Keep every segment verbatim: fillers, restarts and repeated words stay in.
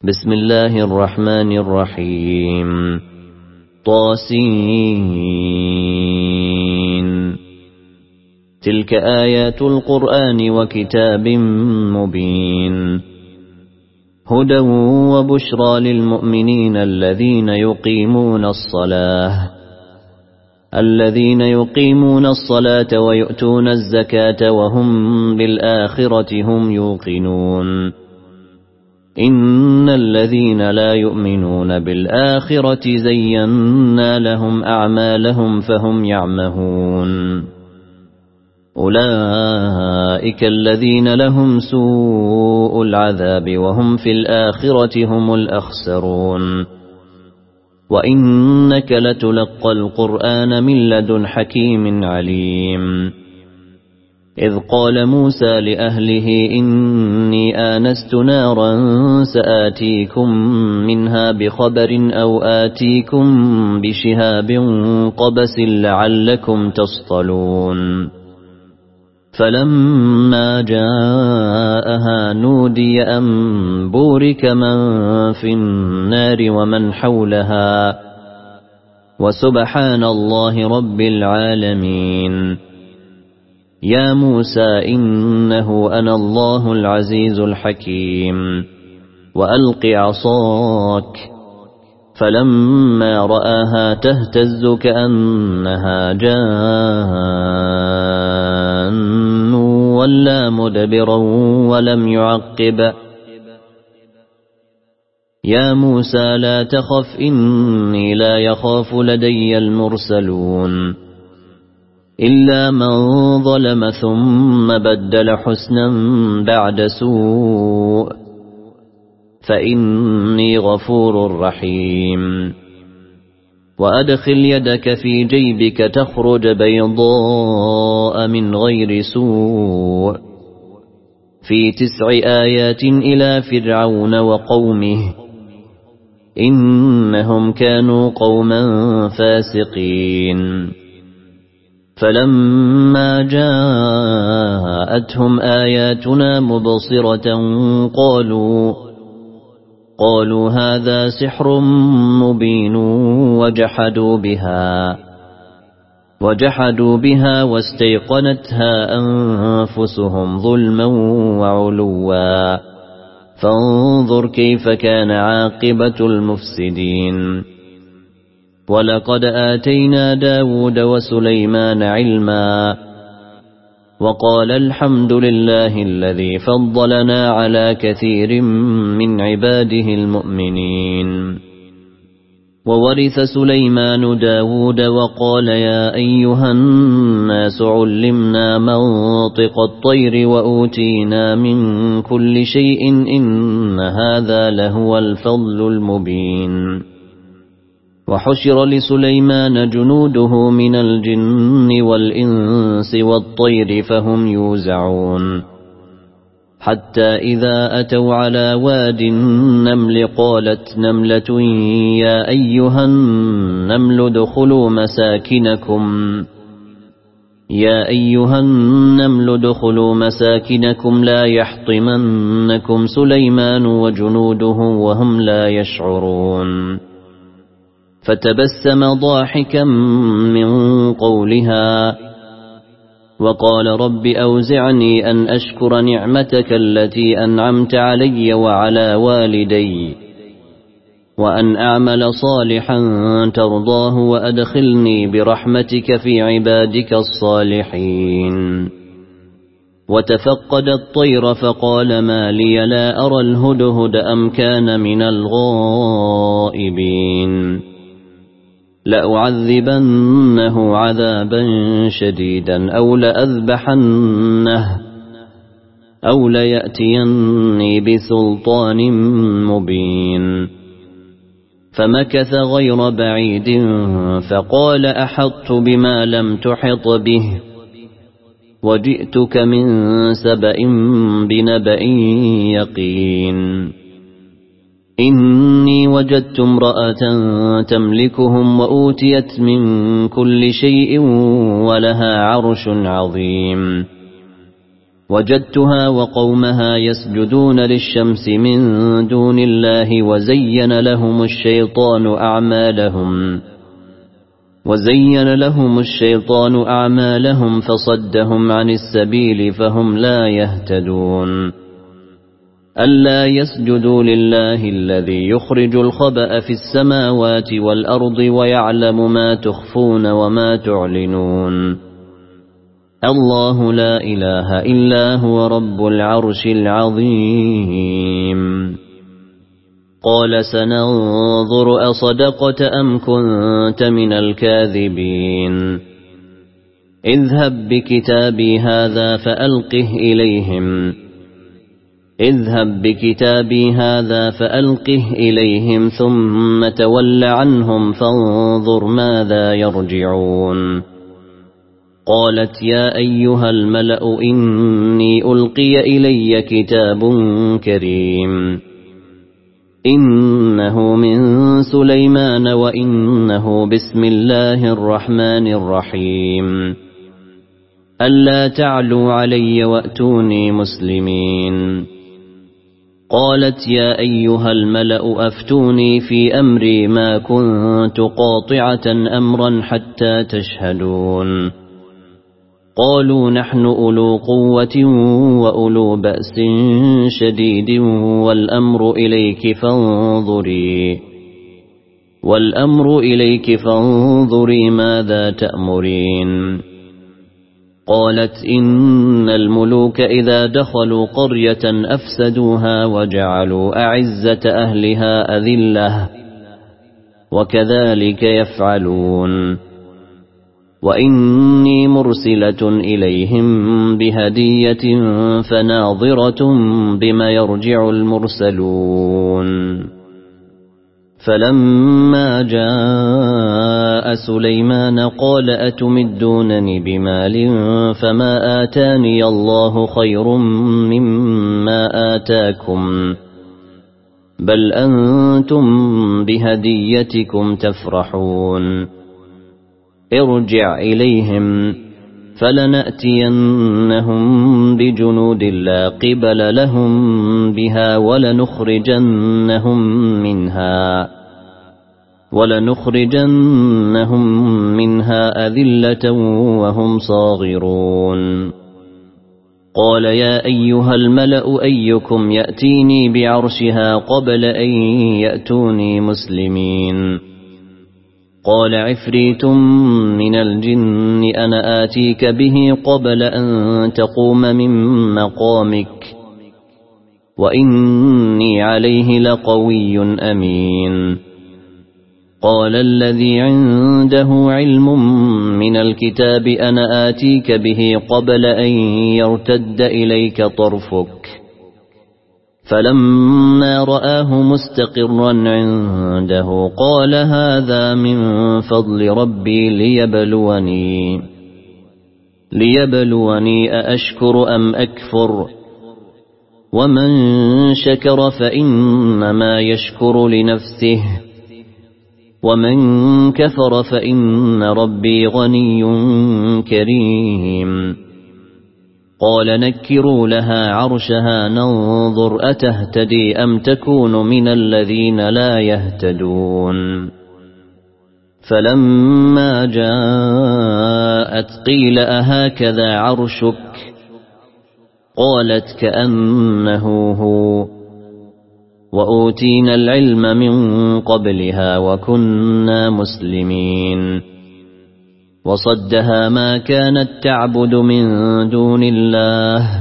بسم الله الرحمن الرحيم طاسين تلك آيات القرآن وكتاب مبين هدى وبشرى للمؤمنين الذين يقيمون الصلاة الذين يقيمون الصلاة ويؤتون الزكاة وهم بالآخرة هم يوقنون إن الذين لا يؤمنون بالآخرة زينا لهم أعمالهم فهم يعمهون أولئك الذين لهم سوء العذاب وهم في الآخرة هم الأخسرون وإنك لتلقى القرآن من لدن حكيم عليم إذ قال موسى لأهله إني آنست نارا سآتيكم منها بخبر أو آتيكم بشهاب قبس لعلكم تصطلون فلما جاءها نودي أن بورك من في النار ومن حولها وسبحان الله رب العالمين يا موسى إنه أنا الله العزيز الحكيم وألق عصاك فلما رآها تهتز كأنها جان ولا مدبرا ولم يعقب يا موسى لا تخف إني لا يخاف لدي المرسلون إلا من ظلم ثم بدل حسنا بعد سوء فإني غفور رحيم وأدخل يدك في جيبك تخرج بيضاء من غير سوء في تسع آيات إلى فرعون وقومه إنهم كانوا قوما فاسقين فلما جاءتهم آياتنا مبصرة قالوا قالوا هذا سحر مبين وجحدوا بها وجحدوا بها واستيقنتها أنفسهم ظلما وعلوا فانظر كيف كان عاقبة المفسدين ولقد آتينا داود وسليمان علما وقال الحمد لله الذي فضلنا على كثير من عباده المؤمنين وورث سليمان داود وقال يا أيها الناس علمنا منطق الطير وأوتينا من كل شيء إن هذا لهو الفضل المبين وحشر لسليمان جنوده من الجن والإنس والطير فهم يوزعون حتى إذا أتوا على واد النمل قالت نملة يا أيها النمل ادخلوا مساكنكم يا أيها النمل ادخلوا مساكنكم لا يحطمنكم سليمان وجنوده وهم لا يشعرون فتبسم ضاحكا من قولها وقال رب أوزعني أن أشكر نعمتك التي أنعمت علي وعلى والدي وأن أعمل صالحا ترضاه وأدخلني برحمتك في عبادك الصالحين وتفقد الطير فقال ما لي لا أرى الهدهد أم كان من الغائبين لأعذبنه عذابا شديدا أو لأذبحنه أو ليأتيني بسلطان مبين فمكث غير بعيد فقال أحطت بما لم تحط به وجئتك من سبأ بنبأ يقين إني وجدت امرأة تملكهم وأوتيت من كل شيء ولها عرش عظيم وجدتها وقومها يسجدون للشمس من دون الله وزين لهم الشيطان أعمالهم وزين لهم الشيطان أعمالهم فصدهم عن السبيل فهم لا يهتدون ألا يسجدوا لله الذي يخرج الخبأ في السماوات والأرض ويعلم ما تخفون وما تعلنون الله لا إله إلا هو رب العرش العظيم قال سننظر أصدقت أم كنت من الكاذبين اذهب بكتابي هذا فألقه إليهم اذهب بكتابي هذا فألقه إليهم ثم تول عنهم فانظر ماذا يرجعون قالت يا أيها الملأ إني ألقي إلي كتاب كريم إنه من سليمان وإنه بسم الله الرحمن الرحيم ألا تعلوا علي وأتوني مسلمين قالت يا أيها الملأ أفتوني في أمري ما كنت قاطعة أمرا حتى تشهدون قالوا نحن أولو قوة وأولو بأس شديد والأمر إليك فانظري والأمر إليك فانظري ماذا تأمرين قالت إن الملوك إذا دخلوا قرية أفسدوها وجعلوا أعزة أهلها أذلة وكذلك يفعلون وإني مرسلة إليهم بهدية فناظرة بما يرجع المرسلون فلما جاء سليمان قال أتمدونني بمال فما آتاني الله خير مما آتاكم بل أنتم بهديتكم تفرحون ارجع إليهم فلنأتينهم بجنود لا قبل لهم بها ولنخرجنهم منها ولنخرجنهم منها أذلة وهم صاغرون قال يا أيها الملأ أيكم يأتيني بعرشها قبل أن يأتوني مسلمين قال عفريت من الجن أنا آتيك به قبل أن تقوم من مقامك وإني عليه لقوي أمين قال الذي عنده علم من الكتاب أنا آتيك به قبل أن يرتد إليك طرفك فلما رآه مستقرا عنده قال هذا من فضل ربي ليبلوني ليبلوني أأشكر أم أكفر ومن شكر فإنما يشكر لنفسه ومن كفر فإن ربي غني كريم قال نكروا لها عرشها ننظر أتهتدي أم تكون من الذين لا يهتدون فلما جاءت قيل أهكذا عرشك قالت كأنه هو وأوتينا العلم من قبلها وكنا مسلمين وصدها ما كانت تعبد من دون الله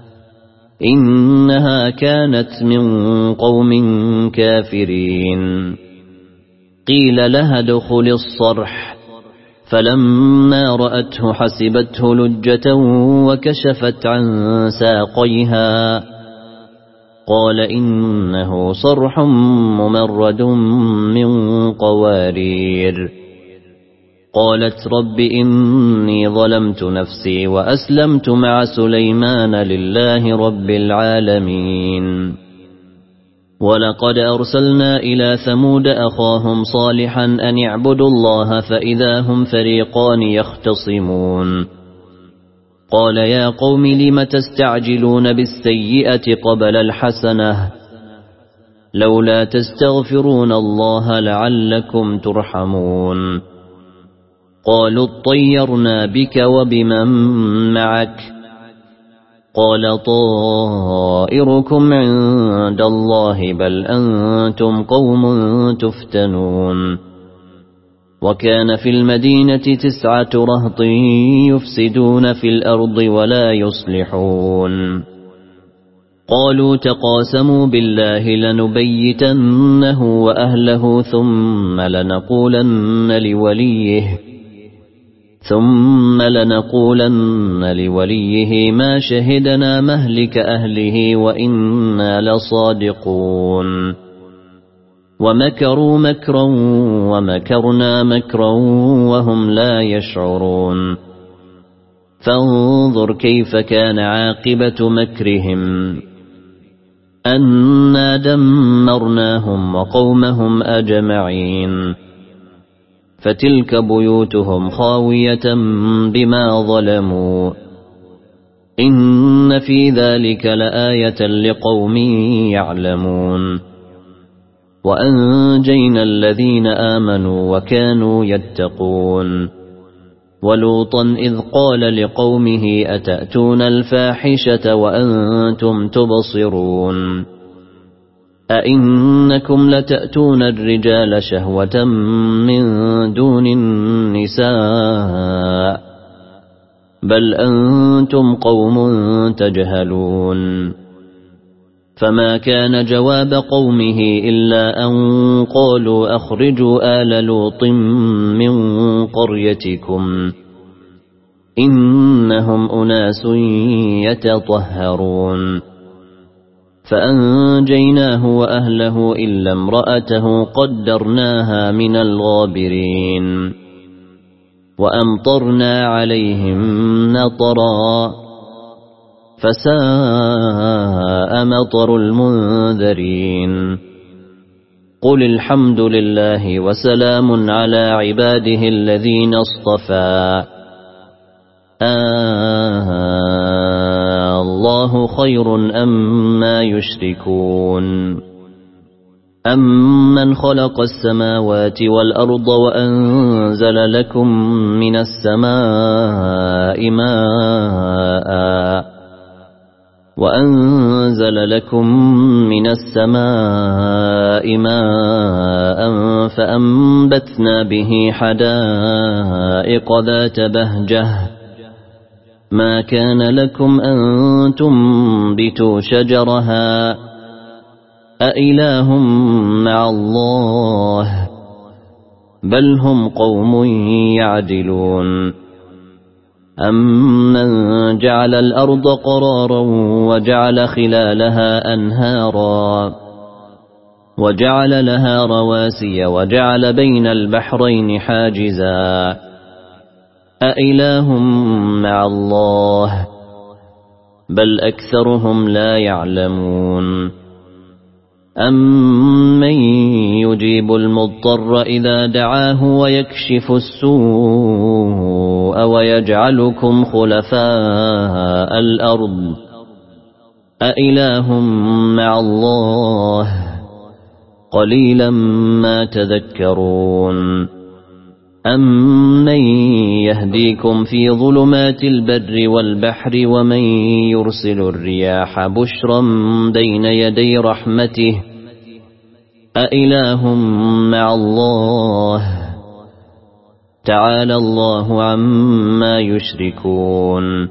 إنها كانت من قوم كافرين قيل لها ادخل الصرح فلما رأته حسبته لجة وكشفت عن ساقيها قال إنه صرح ممرد من قوارير قالت رب إني ظلمت نفسي وأسلمت مع سليمان لله رب العالمين ولقد أرسلنا إلى ثمود أخاهم صالحا أن اعبدوا الله فإذا هم فريقان يختصمون قال يا قوم لم تستعجلون بالسيئة قبل الحسنة لولا تستغفرون الله لعلكم ترحمون قالوا اطيرنا بك وبمن معك قال طائركم عند الله بل أنتم قوم تفتنون وكان في المدينة تسعة رهط يفسدون في الأرض ولا يصلحون قالوا تقاسموا بالله لنبيتنه وأهله ثم لنقولن لوليه ثم لنقولن لوليه ما شهدنا مهلك أهله وإنا لصادقون ومكروا مكرا ومكرنا مكرا وهم لا يشعرون فانظر كيف كان عاقبة مكرهم أنا دمرناهم وقومهم أجمعين فتلك بيوتهم خاوية بما ظلموا إن في ذلك لآية لقوم يعلمون وأنجينا الذين آمنوا وكانوا يتقون ولوطا إذ قال لقومه أتأتون الفاحشة وأنتم تبصرون أئنكم لتأتون الرجال شهوة من دون النساء بل أنتم قوم تجهلون فما كان جواب قومه إلا أن قالوا أخرجوا آل لوط من قريتكم إنهم أناس يتطهرون فأنجيناه وأهله إلا امرأته قدرناها من الغابرين وأمطرنا عليهم نطرا فساء مطر المنذرين قل الحمد لله وسلام على عباده الذين اصطفى آه الله خير أما يشركون أمن خلق السماوات والأرض وأنزل لكم من السماء ماء وأنزل لكم من السماء ماء فأنبتنا به حدائق ذات بهجة ما كان لكم أن تنبتوا شجرها أإله مع الله بل هم قوم يعدلون أمن جعل الأرض قرارا وجعل خلالها أنهارا وجعل لها رواسي وجعل بين البحرين حاجزا أإله مع الله بل أكثرهم لا يعلمون أمن يجيب المضطر إذا دعاه ويكشف السوء ويجعلكم خلفاء الأرض أإله مع الله قليلا ما تذكرون أمن يهديكم في ظلمات البر والبحر ومن يرسل الرياح بشرا بين يدي رحمته أإله مع الله تعالى الله عما يشركون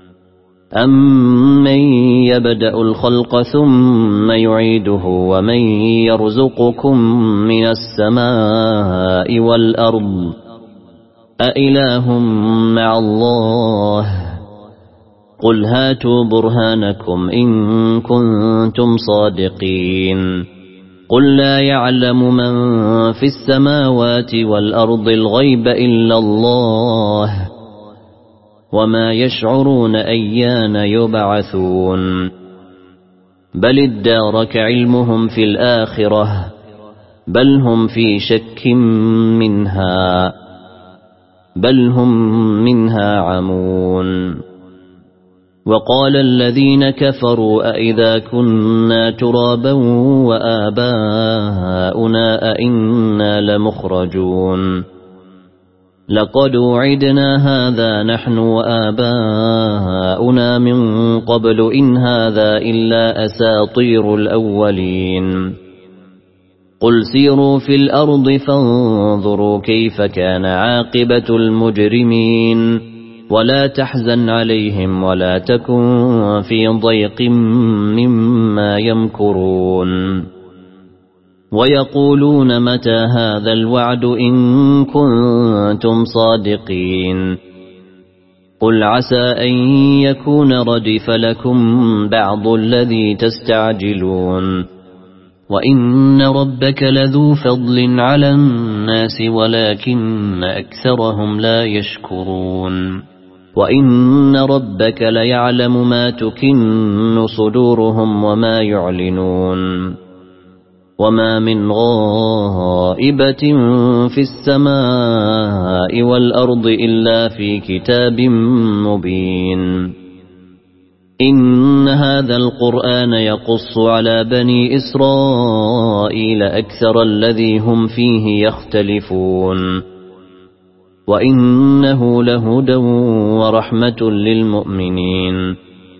أمن يبدأ الخلق ثم يعيده ومن يرزقكم من السماء والأرض أإله مع الله قل هاتوا برهانكم إن كنتم صادقين قل لا يعلم من في السماوات والأرض الغيب إلا الله وما يشعرون أيان يبعثون بل ادارك علمهم في الآخرة بل هم في شك منها بل هم منها عمون وقال الذين كفروا أئذا كنا ترابا وآباؤنا أئنا لمخرجون لقد وعدنا هذا نحن وآباؤنا من قبل إن هذا إلا أساطير الأولين قل سيروا في الأرض فانظروا كيف كان عاقبة المجرمين ولا تحزن عليهم ولا تكن في ضيق مما يمكرون ويقولون متى هذا الوعد إن كنتم صادقين قل عسى أن يكون ردف لكم بعض الذي تستعجلون وإن ربك لذو فضل على الناس ولكن أكثرهم لا يشكرون وإن ربك ليعلم ما تكن صدورهم وما يعلنون وما من غائبة في السماء والأرض إلا في كتاب مبين إن هذا القرآن يقص على بني إسرائيل أكثر الذي هم فيه يختلفون وإنه لهدى ورحمة للمؤمنين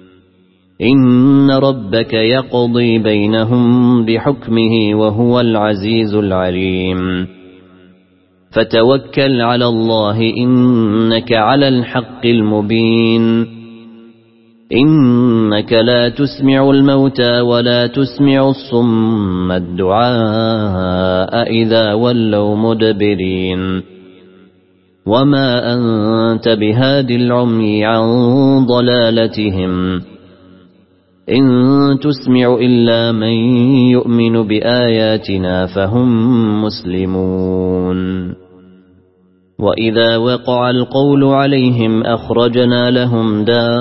إن ربك يقضي بينهم بحكمه وهو العزيز العليم فتوكل على الله إنك على الحق المبين إنك لا تسمع الموتى ولا تسمع الصم الدعاء إذا ولوا مدبرين وما أنت بهاد العمي عن ضلالتهم إن تسمع إلا من يؤمن بآياتنا فهم مسلمون وإذا وقع القول عليهم أخرجنا لهم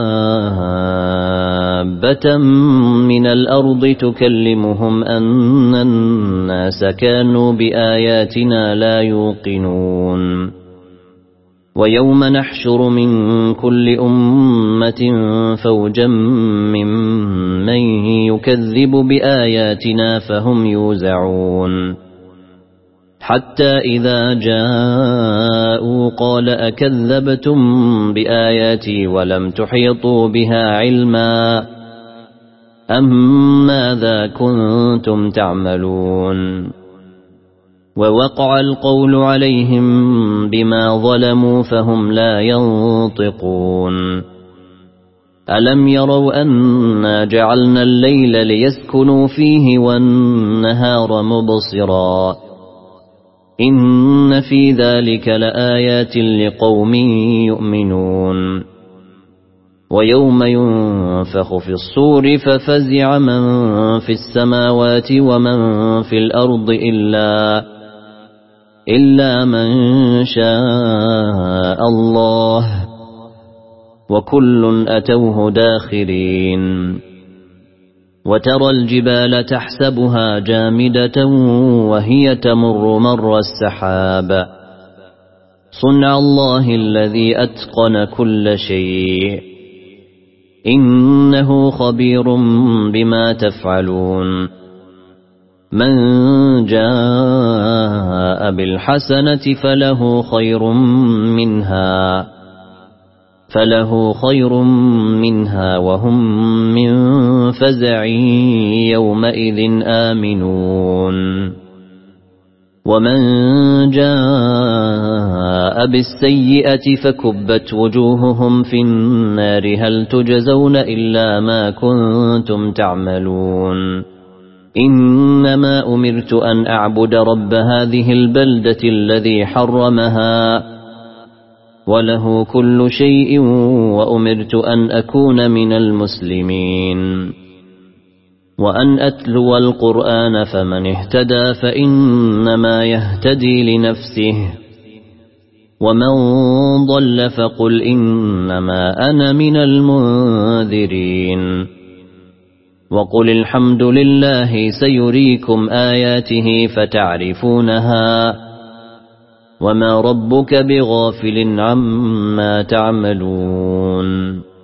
دابة من الأرض تكلمهم أن الناس كانوا بآياتنا لا يوقنون ويوم نحشر من كل أمة فوجا ممن يكذب بآياتنا فهم يوزعون حتى إذا جاءوا قال أكذبتم بآياتي ولم تحيطوا بها علما أم ماذا كنتم تعملون ووقع القول عليهم بما ظلموا فهم لا ينطقون ألم يروا أنا جعلنا الليل ليسكنوا فيه والنهار مبصرا إن في ذلك لآيات لقوم يؤمنون ويوم ينفخ في الصور ففزع من في السماوات ومن في الأرض إلا إلا من شاء الله وكل أتوه داخرين وترى الجبال تحسبها جامدة وهي تمر مر السحاب صنع الله الذي أتقن كل شيء إنه خبير بما تفعلون من جاء بالحسنة فله خير منها فله خير منها وهم من فزع يومئذ آمنون ومن جاء بالسيئة فكبت وجوههم في النار هل تجزون إلا ما كنتم تعملون إنما أمرت أن أعبد رب هذه البلدة الذي حرمها وله كل شيء وأمرت أن أكون من المسلمين وأن أتلو القرآن فمن اهتدى فإنما يهتدي لنفسه ومن ضل فقل إنما أنا من المنذرين وقل الحمد لله سيريكم آياته فتعرفونها وما ربك بغافل عما تعملون